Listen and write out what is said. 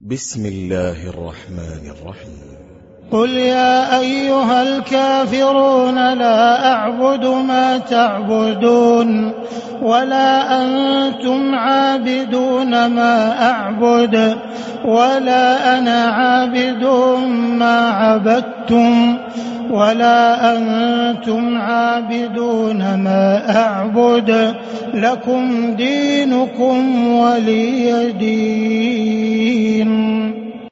بسم الله الرحمن الرحيم. قل يا أيها الكافرون لا أعبد ما تعبدون ولا أنتم عابدون ما أعبد ولا أنا عابد ما عبدتم ولا أنتم عابدون ما أعبد لكم دينكم ولي دين.